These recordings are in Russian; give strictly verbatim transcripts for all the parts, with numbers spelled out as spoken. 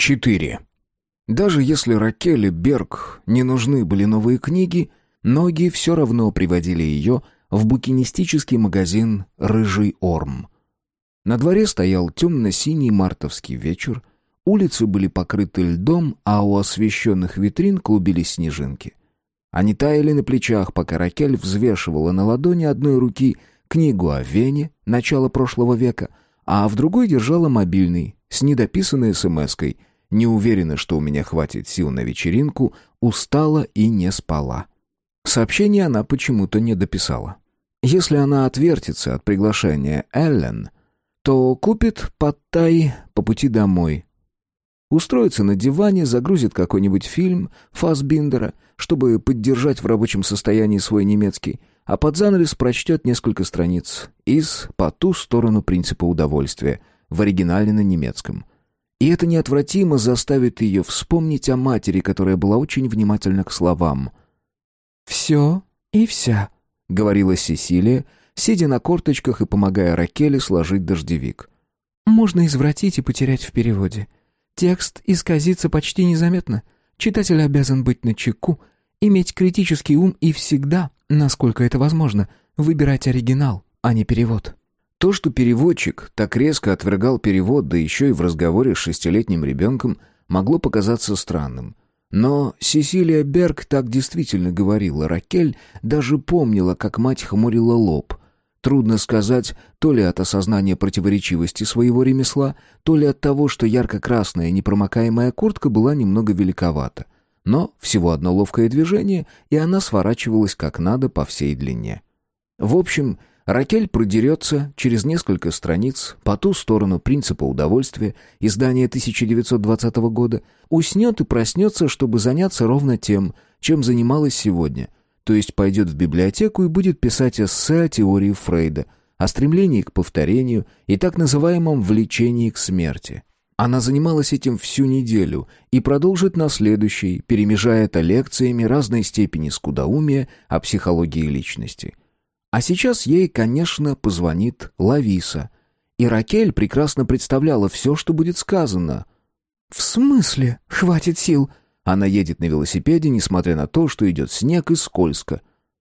четыре. Даже если Ракель и Берг не нужны были новые книги, ноги все равно приводили ее в букинистический магазин «Рыжий Орм». На дворе стоял темно-синий мартовский вечер, улицы были покрыты льдом, а у освещенных витрин клубились снежинки. Они таяли на плечах, пока Ракель взвешивала на ладони одной руки книгу о Вене начала прошлого века, а в другой держала мобильный с недописанной смс-кой. Не уверена, что у меня хватит сил на вечеринку, устала и не спала. Сообщение она почему-то не дописала. Если она отвертится от приглашения Эллен, то купит пад-тай по пути домой. Устроится на диване, загрузит какой-нибудь фильм Фассбиндера, чтобы поддержать в рабочем состоянии свой немецкий, а под занавес прочтет несколько страниц из «По ту сторону принципа удовольствия» в оригинале на немецком. И это неотвратимо заставит ее вспомнить о матери, которая была очень внимательна к словам. «Все и вся», — говорила Сесилия, сидя на корточках и помогая Ракеле сложить дождевик. «Можно извратить и потерять в переводе. Текст исказится почти незаметно. Читатель обязан быть начеку, иметь критический ум и всегда, насколько это возможно, выбирать оригинал, а не перевод». То, что переводчик так резко отвергал перевод, да еще и в разговоре с шестилетним ребенком, могло показаться странным. Но Сесилия Берг так действительно говорила. Ракель даже помнила, как мать хмурила лоб. Трудно сказать, то ли от осознания противоречивости своего ремесла, то ли от того, что ярко-красная непромокаемая куртка была немного великовата. Но всего одно ловкое движение, и она сворачивалась как надо по всей длине. В общем, Ракель продерется через несколько страниц по ту сторону принципа удовольствия, издания тысяча девятьсот двадцатого года, уснет и проснется, чтобы заняться ровно тем, чем занималась сегодня, то есть пойдет в библиотеку и будет писать эссе о теории Фрейда, о стремлении к повторению и так называемом влечении к смерти. Она занималась этим всю неделю и продолжит на следующей, перемежая это лекциями разной степени скудоумия о психологии личности. А сейчас ей, конечно, позвонит Лависа. И Ракель прекрасно представляла все, что будет сказано. «В смысле? Хватит сил!» Она едет на велосипеде, несмотря на то, что идет снег и скользко.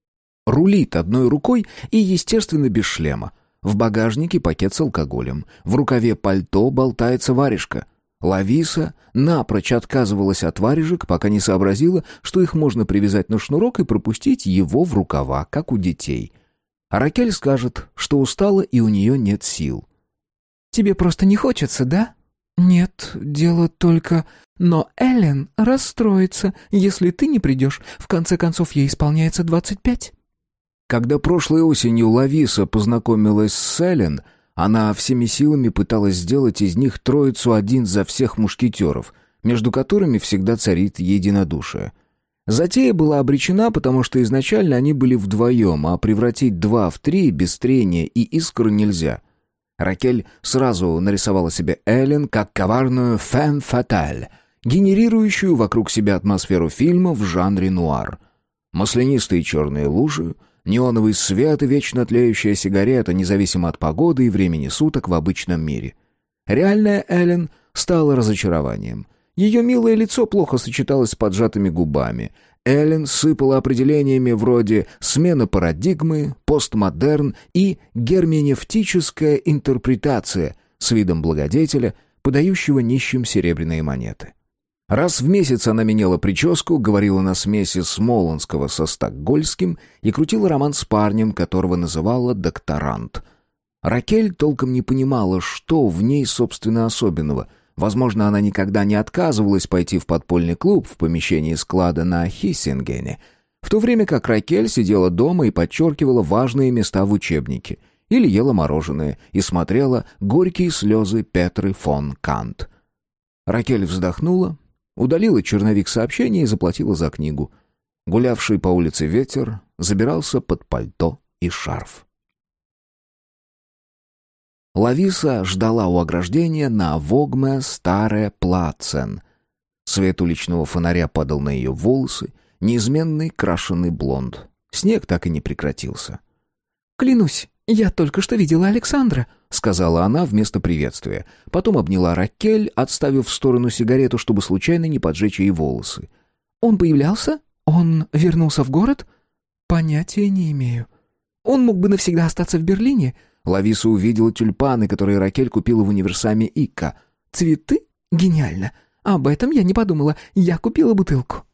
Рулит одной рукой и, естественно, без шлема. В багажнике пакет с алкоголем. В рукаве пальто болтается варежка. Лависа напрочь отказывалась от варежек, пока не сообразила, что их можно привязать на шнурок и пропустить его в рукава, как у детей. А Ракель скажет, что устала и у нее нет сил. «Тебе просто не хочется, да?» «Нет, дело только... Но Эллен расстроится, если ты не придешь. В конце концов, ей исполняется двадцать пять». Когда прошлой осенью Лависа познакомилась с Эллен, она всеми силами пыталась сделать из них троицу один за всех мушкетеров, между которыми всегда царит единодушие. Затея была обречена, потому что изначально они были вдвоем, а превратить два в три без трения и искр нельзя. Ракель сразу нарисовала себе Эллен как коварную фemme fatale, генерирующую вокруг себя атмосферу фильма в жанре нуар. Маслянистые черные лужи, неоновый свет и вечно тлеющая сигарета, независимо от погоды и времени суток в обычном мире. Реальная Эллен стала разочарованием. Ее милое лицо плохо сочеталось с поджатыми губами. Эллен сыпала определениями вроде «смена парадигмы», «постмодерн» и «герменевтическая интерпретация» с видом благодетеля, подающего нищим серебряные монеты. Раз в месяц она меняла прическу, говорила на смеси смолонского со стокгольмским и крутила роман с парнем, которого называла «докторант». Ракель толком не понимала, что в ней, собственно, особенного. Возможно, она никогда не отказывалась пойти в подпольный клуб в помещении склада на Хиссингене, в то время как Ракель сидела дома и подчеркивала важные места в учебнике, или ела мороженое и смотрела «Горькие слезы Петры фон Кант». Ракель вздохнула, удалила черновик сообщения и заплатила за книгу. Гулявший по улице ветер забирался под пальто и шарф. Лависа ждала у ограждения на Вогме Старе Плацен. Свет уличного фонаря падал на ее волосы, неизменный крашеный блонд. Снег так и не прекратился. «Клянусь, «Я только что видела Александра», — сказала она вместо приветствия. Потом обняла Ракель, отставив в сторону сигарету, чтобы случайно не поджечь ей волосы. «Он появлялся? Он вернулся в город?» «Понятия не имею. Он мог бы навсегда остаться в Берлине». Лависа увидела тюльпаны, которые Ракель купила в универсаме Икка. «Цветы? Гениально! Об этом я не подумала. Я купила бутылку».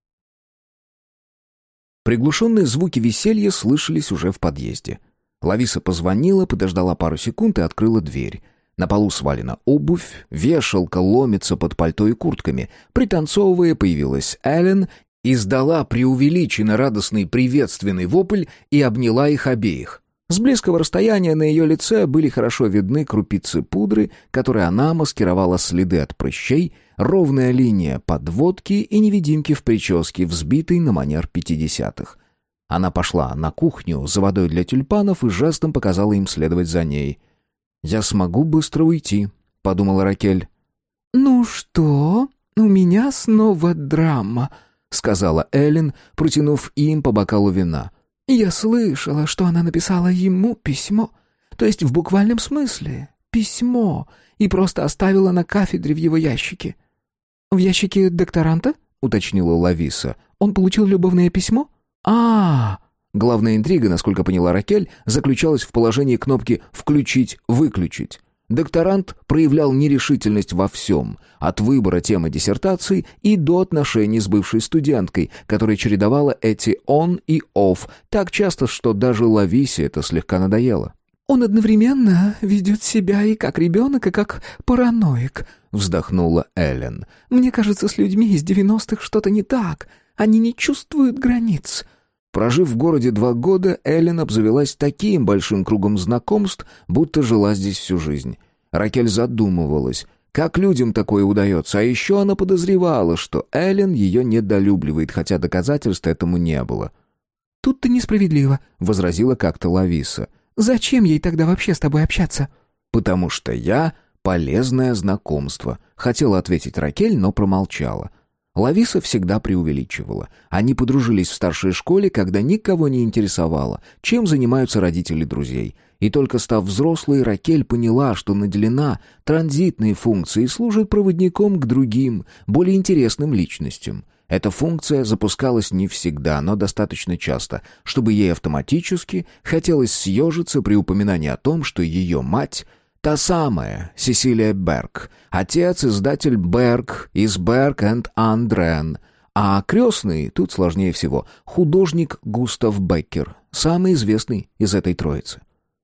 Приглушенные звуки веселья слышались уже в подъезде. Лависа позвонила, подождала пару секунд и открыла дверь. На полу свалена обувь, вешалка ломится под пальто и куртками. Пританцовывая, появилась Эллен, издала преувеличенно радостный приветственный вопль и обняла их обеих. С близкого расстояния на ее лице были хорошо видны крупицы пудры, которой она маскировала следы от прыщей, ровная линия подводки и невидимки в прическе, взбитой на манер пятидесятых. Она пошла на кухню за водой для тюльпанов и жестом показала им следовать за ней. «Я смогу быстро уйти», — подумала Ракель. «Ну что, у меня снова драма», — сказала Эллен, протянув им по бокалу вина. «Я слышала, что она написала ему письмо, то есть в буквальном смысле письмо, и просто оставила на кафедре в его ящике». «В ящике докторанта?» — уточнила Лависа. «Он получил любовное письмо?» а, -а, -а Главная интрига, насколько поняла Ракель, заключалась в положении кнопки «включить-выключить». Докторант проявлял нерешительность во всем, от выбора темы диссертации и до отношений с бывшей студенткой, которая чередовала эти «он» и «офф» так часто, что даже Лависе это слегка надоело. «Он одновременно ведет себя и как ребенок, и как параноик», — вздохнула Эллен. «Мне кажется, с людьми из девяностых что-то не так. Они не чувствуют границ». Прожив в городе два года, Эллен обзавелась таким большим кругом знакомств, будто жила здесь всю жизнь. Ракель задумывалась, как людям такое удается, а еще она подозревала, что Эллен ее недолюбливает, хотя доказательств этому не было. «Тут-то несправедливо», — возразила как-то Лависа. «Зачем ей тогда вообще с тобой общаться?» «Потому что я полезное знакомство», — хотела ответить Ракель, но промолчала. Лависа всегда преувеличивала. Они подружились в старшей школе, когда никого не интересовало, чем занимаются родители друзей. И только став взрослой, Ракель поняла, что наделена транзитной функцией и служит проводником к другим, более интересным личностям. Эта функция запускалась не всегда, но достаточно часто, чтобы ей автоматически хотелось съежиться при упоминании о том, что ее мать — та самая Сесилия Берг, отец — издатель Берг из Берг энд Андрен, а крестный, тут сложнее всего, художник Густав Беккер, самый известный из этой троицы.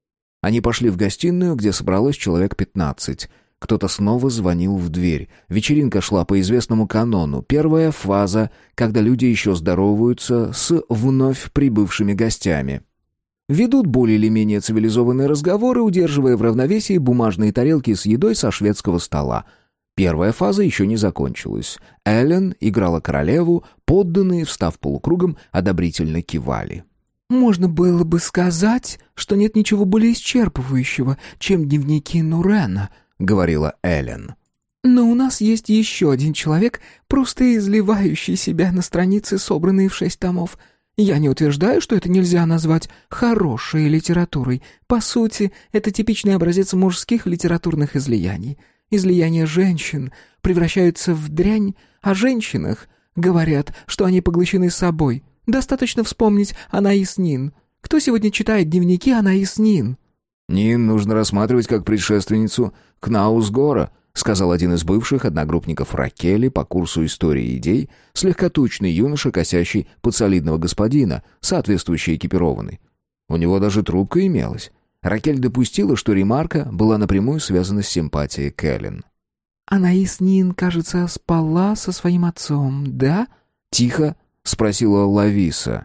Они пошли в гостиную, где собралось человек пятнадцать. Кто-то снова звонил в дверь. Вечеринка шла по известному канону. Первая фаза, когда люди еще здороваются с вновь прибывшими гостями. Ведут более или менее цивилизованные разговоры, удерживая в равновесии бумажные тарелки с едой со шведского стола. Первая фаза еще не закончилась. Эллен играла королеву, подданные, встав полукругом, одобрительно кивали. «Можно было бы сказать, что нет ничего более исчерпывающего, чем дневники Нурена», — говорила Эллен. «Но у нас есть еще один человек, просто изливающий себя на страницы, собранные в шесть томов. Я не утверждаю, что это нельзя назвать хорошей литературой. По сути, это типичный образец мужских литературных излияний. Излияния женщин превращаются в дрянь, о женщинах говорят, что они поглощены собой. Достаточно вспомнить Анаис Нин. Кто сегодня читает дневники Анаис Нин?» «Нин нужно рассматривать как предшественницу Кнаусгора», сказал один из бывших одногруппников Ракели по курсу истории идей, слегка тучный юноша, косящий под солидного господина, соответствующий экипированный. У него даже трубка имелась. Ракель допустила, что ремарка была напрямую связана с симпатией к Эллен. «Анаис Нин, кажется, спала со своим отцом, да?» «Тихо?» — спросила Лависа.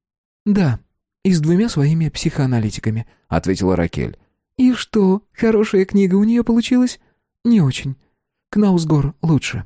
«Да, и с двумя своими психоаналитиками», — ответила Ракель. «И что, хорошая книга у нее получилась?» «Не очень. Кнаусгор лучше».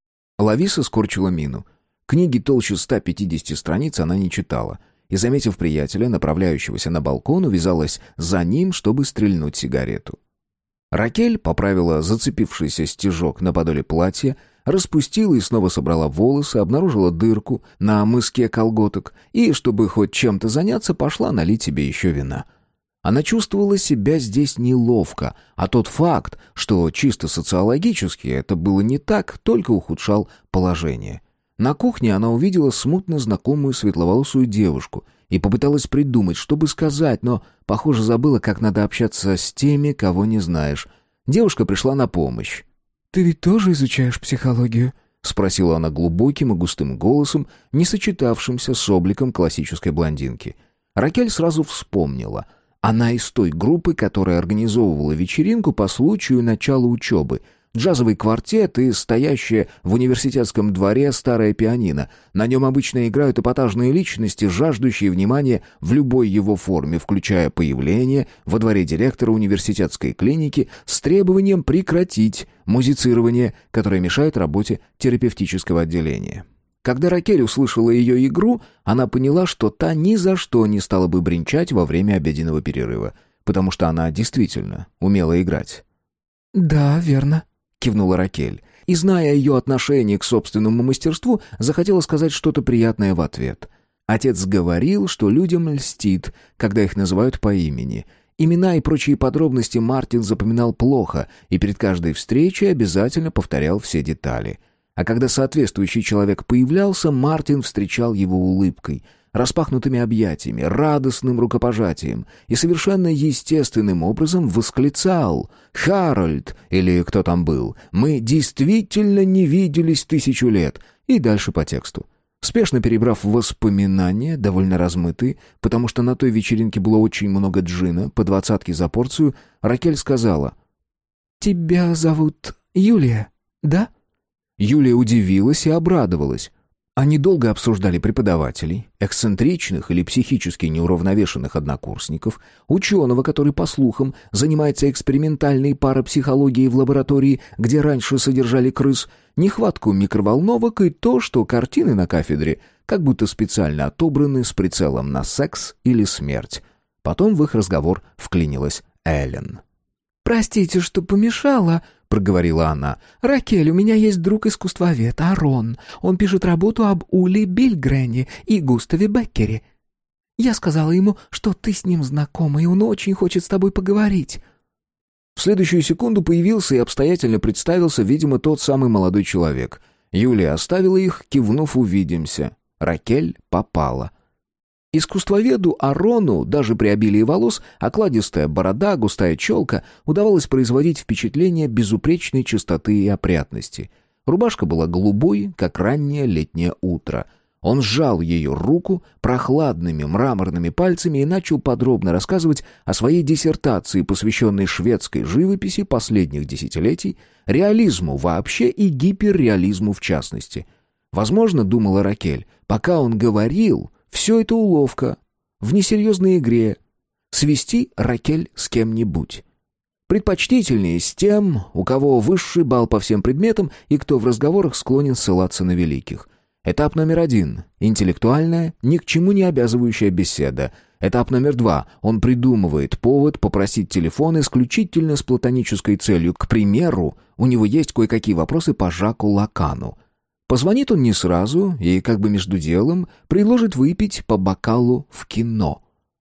Лависа скорчила мину. Книги толще ста пятидесяти страниц она не читала. И, заметив приятеля, направляющегося на балкон, увязалась за ним, чтобы стрельнуть сигарету. Ракель поправила зацепившийся стежок на подоле платья, распустила и снова собрала волосы, обнаружила дырку на мыске колготок и, чтобы хоть чем-то заняться, пошла налить себе еще вина. Она чувствовала себя здесь неловко, а тот факт, что чисто социологически это было не так, только ухудшал положение. На кухне она увидела смутно знакомую светловолосую девушку и попыталась придумать, что бы сказать, но, похоже, забыла, как надо общаться с теми, кого не знаешь. Девушка пришла на помощь. «Ты ведь тоже изучаешь психологию?» — спросила она глубоким и густым голосом, не сочетавшимся с обликом классической блондинки. Ракель сразу вспомнила. Она из той группы, которая организовывала вечеринку по случаю начала учебы. Джазовый квартет и стоящее в университетском дворе старое пианино. На нем обычно играют эпатажные личности, жаждущие внимания в любой его форме, включая появление во дворе директора университетской клиники с требованием прекратить музицирование, которое мешает работе терапевтического отделения. Когда Ракель услышала ее игру, она поняла, что та ни за что не стала бы бренчать во время обеденного перерыва, потому что она действительно умела играть. «Да, верно», — кивнула Ракель, и, зная ее отношение к собственному мастерству, захотела сказать что-то приятное в ответ. Отец говорил, что людям льстит, когда их называют по имени. Имена и прочие подробности Мартин запоминал плохо и перед каждой встречей обязательно повторял все детали. А когда соответствующий человек появлялся, Мартин встречал его улыбкой, распахнутыми объятиями, радостным рукопожатием и совершенно естественным образом восклицал: «Харальд!» или кто там был, «Мы действительно не виделись тысячу лет!» и дальше по тексту. Спешно перебрав воспоминания, довольно размытые, потому что на той вечеринке было очень много джина, по двадцатке за порцию, Ракель сказала: «Тебя зовут Юлия, да?» Юлия удивилась и обрадовалась. Они долго обсуждали преподавателей, эксцентричных или психически неуравновешенных однокурсников, ученого, который, по слухам, занимается экспериментальной парапсихологией в лаборатории, где раньше содержали крыс, нехватку микроволновок и то, что картины на кафедре как будто специально отобраны с прицелом на секс или смерть. Потом в их разговор вклинилась Эллен. «Простите, что помешала», — проговорила она. «Ракель, у меня есть друг-искусствовед, Арон. Он пишет работу об Уле Бильгрене и Густаве Беккере. Я сказала ему, что ты с ним знакома, и он очень хочет с тобой поговорить». В следующую секунду появился и обстоятельно представился, видимо, тот самый молодой человек. Юлия оставила их, кивнув «увидимся». Ракель попала. Искусствоведу Арону, даже при обилии волос, окладистая борода, густая челка, удавалось производить впечатление безупречной чистоты и опрятности. Рубашка была голубой, как раннее летнее утро. Он сжал ее руку прохладными мраморными пальцами и начал подробно рассказывать о своей диссертации, посвященной шведской живописи последних десятилетий, реализму вообще и гиперреализму в частности. Возможно, думала Ракель, пока он говорил... Все это уловка, в несерьезной игре. Свести Ракель с кем-нибудь. Предпочтительнее с тем, у кого высший балл по всем предметам и кто в разговорах склонен ссылаться на великих. Этап номер один – интеллектуальная, ни к чему не обязывающая беседа. Этап номер два – он придумывает повод попросить телефон исключительно с платонической целью. К примеру, у него есть кое-какие вопросы по Жаку Лакану. Позвонит он не сразу и, как бы между делом, предложит выпить по бокалу в кино.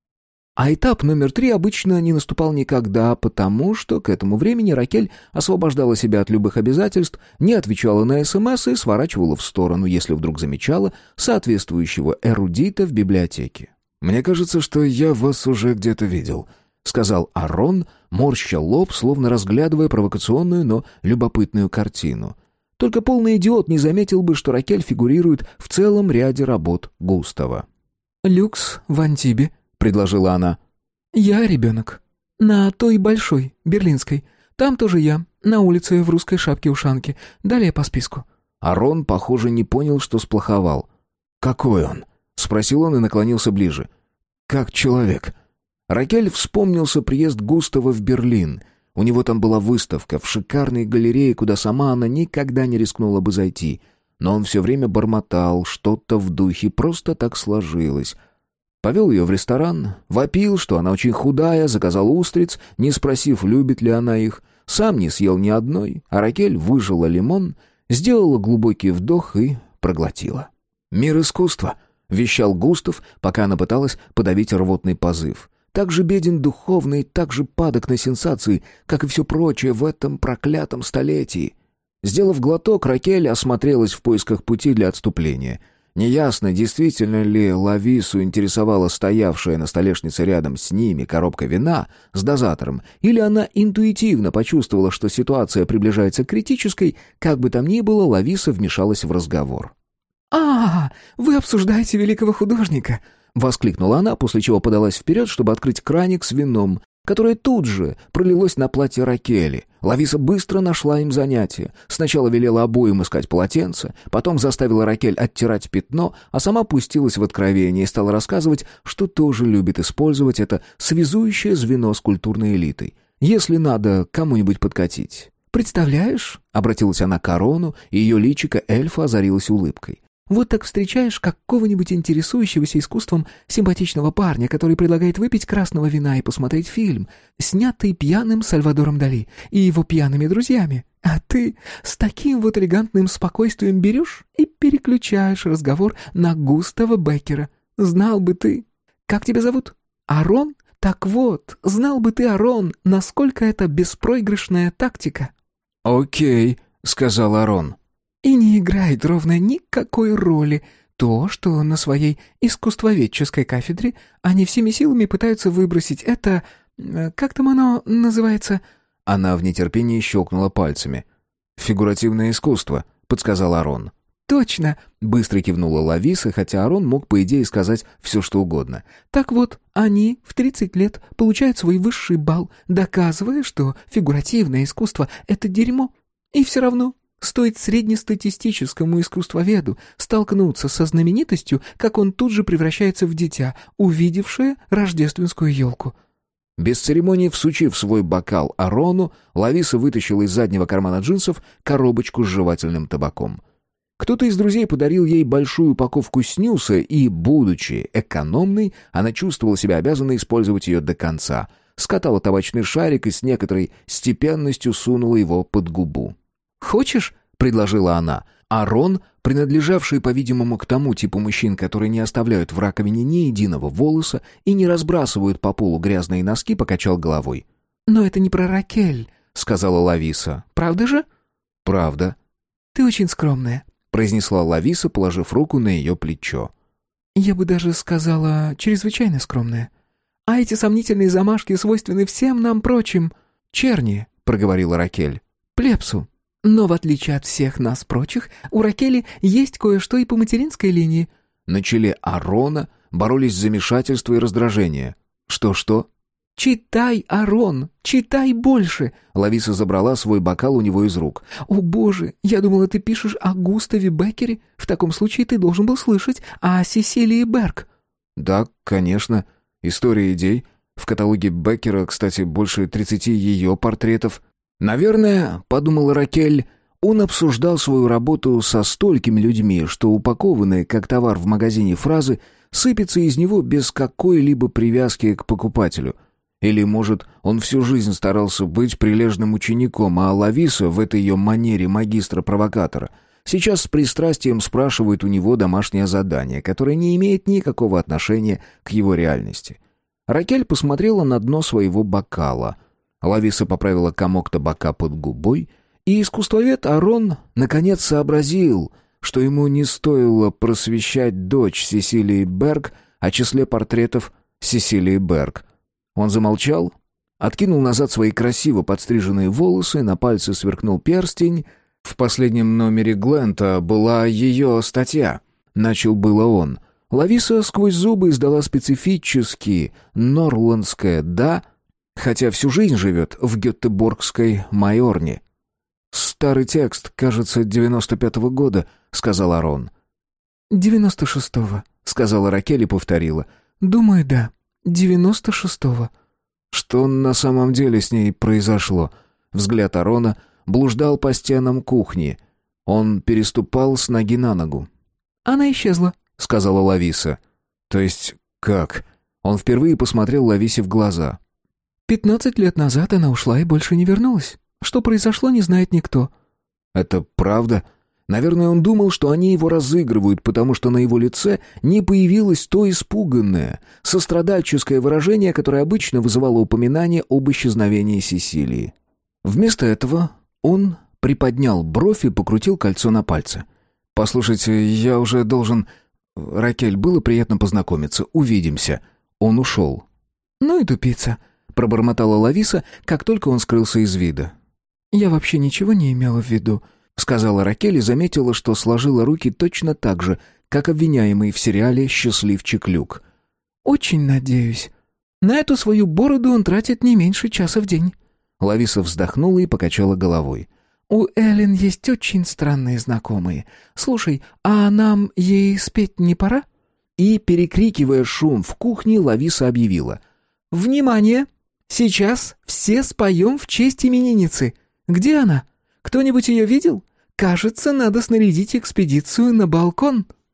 А этап номер три обычно не наступал никогда, потому что к этому времени Ракель освобождала себя от любых обязательств, не отвечала на СМС и сворачивала в сторону, если вдруг замечала соответствующего эрудита в библиотеке. «Мне кажется, что я вас уже где-то видел», — сказал Арон, морща лоб, словно разглядывая провокационную, но любопытную картину. Только полный идиот не заметил бы, что Ракель фигурирует в целом ряде работ Густава. «Люкс в Антибе», — предложила она. «Я ребенок. На той большой, берлинской. Там тоже я, на улице в русской шапке-ушанке. Далее по списку». Арон, похоже, не понял, что сплоховал. «Какой он?» — спросил он и наклонился ближе. «Как человек?» Ракель вспомнился приезд Густава в Берлин. У него там была выставка в шикарной галерее, куда сама она никогда не рискнула бы зайти. Но он все время бормотал что-то в духе «просто так сложилось». Повел ее в ресторан, вопил, что она очень худая, заказал устриц, не спросив, любит ли она их. Сам не съел ни одной, а Ракель выжила лимон, сделала глубокий вдох и проглотила. «Мир искусства», — вещал Густав, пока она пыталась подавить рвотный позыв. так же беден духовно и так же падок на сенсации, как и все прочее в этом проклятом столетии. Сделав глоток, Ракель осмотрелась в поисках пути для отступления. Неясно, действительно ли Лавису интересовала стоявшая на столешнице рядом с ними коробка вина с дозатором, или она интуитивно почувствовала, что ситуация приближается к критической, как бы там ни было, Лависа вмешалась в разговор. «А, вы обсуждаете великого художника!» — воскликнула она, после чего подалась вперед, чтобы открыть краник с вином, которое тут же пролилось на платье Ракели. Лависа быстро нашла им занятие. Сначала велела обоим искать полотенце, потом заставила Ракель оттирать пятно, а сама пустилась в откровение и стала рассказывать, что тоже любит использовать это связующее звено с культурной элитой, если надо кому-нибудь подкатить. «Представляешь?» — обратилась она к Арону, и ее личико эльфа озарилось улыбкой. «Вот так встречаешь какого-нибудь интересующегося искусством симпатичного парня, который предлагает выпить красного вина и посмотреть фильм, снятый пьяным Сальвадором Дали и его пьяными друзьями. А ты с таким вот элегантным спокойствием берешь и переключаешь разговор на Густава Беккера. Знал бы ты... Как тебя зовут? Арон? Так вот, знал бы ты, Арон, насколько это беспроигрышная тактика». «Окей», — сказал Арон. «И не играет ровно никакой роли то, что на своей искусствоведческой кафедре они всеми силами пытаются выбросить это... Как там оно называется?» Она в нетерпении щелкнула пальцами. «Фигуративное искусство», — подсказал Арон. «Точно!» — быстро кивнула Лависа, хотя Арон мог, по идее, сказать все, что угодно. «Так вот, они в тридцать лет получают свой высший балл, доказывая, что фигуративное искусство — это дерьмо. И все равно... Стоит среднестатистическому искусствоведу столкнуться со знаменитостью, как он тут же превращается в дитя, увидевшее рождественскую елку». Без церемонии всучив свой бокал Арону, Лависа вытащила из заднего кармана джинсов коробочку с жевательным табаком. Кто-то из друзей подарил ей большую упаковку снюса, и, будучи экономной, она чувствовала себя обязанной использовать ее до конца. Скатала табачный шарик и с некоторой степенностью сунула его под губу. «Хочешь?» — предложила она. Арон, принадлежавший, по-видимому, к тому типу мужчин, которые не оставляют в раковине ни единого волоса и не разбрасывают по полу грязные носки, покачал головой. «Но это не про Ракель», — сказала Лависа. «Правда же?» «Правда». «Ты очень скромная», — произнесла Лависа, положив руку на ее плечо. «Я бы даже сказала, чрезвычайно скромная. А эти сомнительные замашки свойственны всем нам прочим». «Черни», — проговорила Ракель. «Плебсу. Но в отличие от всех нас прочих, у Ракели есть кое-что и по материнской линии». На челе Арона боролись замешательство и раздражение. «Что-что?» «Читай, Арон, читай больше!» Лависа забрала свой бокал у него из рук. «О боже, я думала, ты пишешь о Густаве Беккере. В таком случае ты должен был слышать о Сесилии Берг». «Да, конечно. История идей. В каталоге Беккера, кстати, больше тридцати ее портретов». «Наверное, — подумала Ракель, — он обсуждал свою работу со столькими людьми, что упакованные как товар в магазине фразы сыпятся из него без какой-либо привязки к покупателю. Или, может, он всю жизнь старался быть прилежным учеником, а Лависа в этой ее манере магистра-провокатора сейчас с пристрастием спрашивает у него домашнее задание, которое не имеет никакого отношения к его реальности». Ракель посмотрела на дно своего бокала. Лависа поправила комок табака под губой, и искусствовед Арон наконец сообразил, что ему не стоило просвещать дочь Сесилии Берг о числе портретов Сесилии Берг. Он замолчал, откинул назад свои красиво подстриженные волосы, на пальце сверкнул перстень. В последнем номере Глента была ее статья. Начал было он. Лависа сквозь зубы издала специфически норландское «да», хотя всю жизнь живет в гетеборгской Майорне. «Старый текст, кажется, девяносто пятого года», — сказал Арон. «девяносто шестого», — сказала Ракель и повторила. «Думаю, да, девяносто шестого». Что на самом деле с ней произошло? Взгляд Арона блуждал по стенам кухни. Он переступал с ноги на ногу. «Она исчезла», — сказала Лависа. «То есть как?» Он впервые посмотрел Лависе в глаза. «Пятнадцать лет назад она ушла и больше не вернулась. Что произошло, не знает никто». «Это правда?» Наверное, он думал, что они его разыгрывают, потому что на его лице не появилось то испуганное, сострадальческое выражение, которое обычно вызывало упоминание об исчезновении Сесилии. Вместо этого он приподнял бровь и покрутил кольцо на пальце. «Послушайте, я уже должен... Ракель, было приятно познакомиться. Увидимся». Он ушел. «Ну и тупица», — пробормотала Лависа, как только он скрылся из вида. «Я вообще ничего не имела в виду», — сказала Ракель и заметила, что сложила руки точно так же, как обвиняемый в сериале «Счастливчик Люк». «Очень надеюсь. На эту свою бороду он тратит не меньше часа в день». Лависа вздохнула и покачала головой. «У Эллен есть очень странные знакомые. Слушай, а нам ей спеть не пора?» И, перекрикивая шум в кухне, Лависа объявила. «Внимание! Сейчас все споем в честь именинницы. Где она? Кто-нибудь ее видел? Кажется, надо снарядить экспедицию на балкон».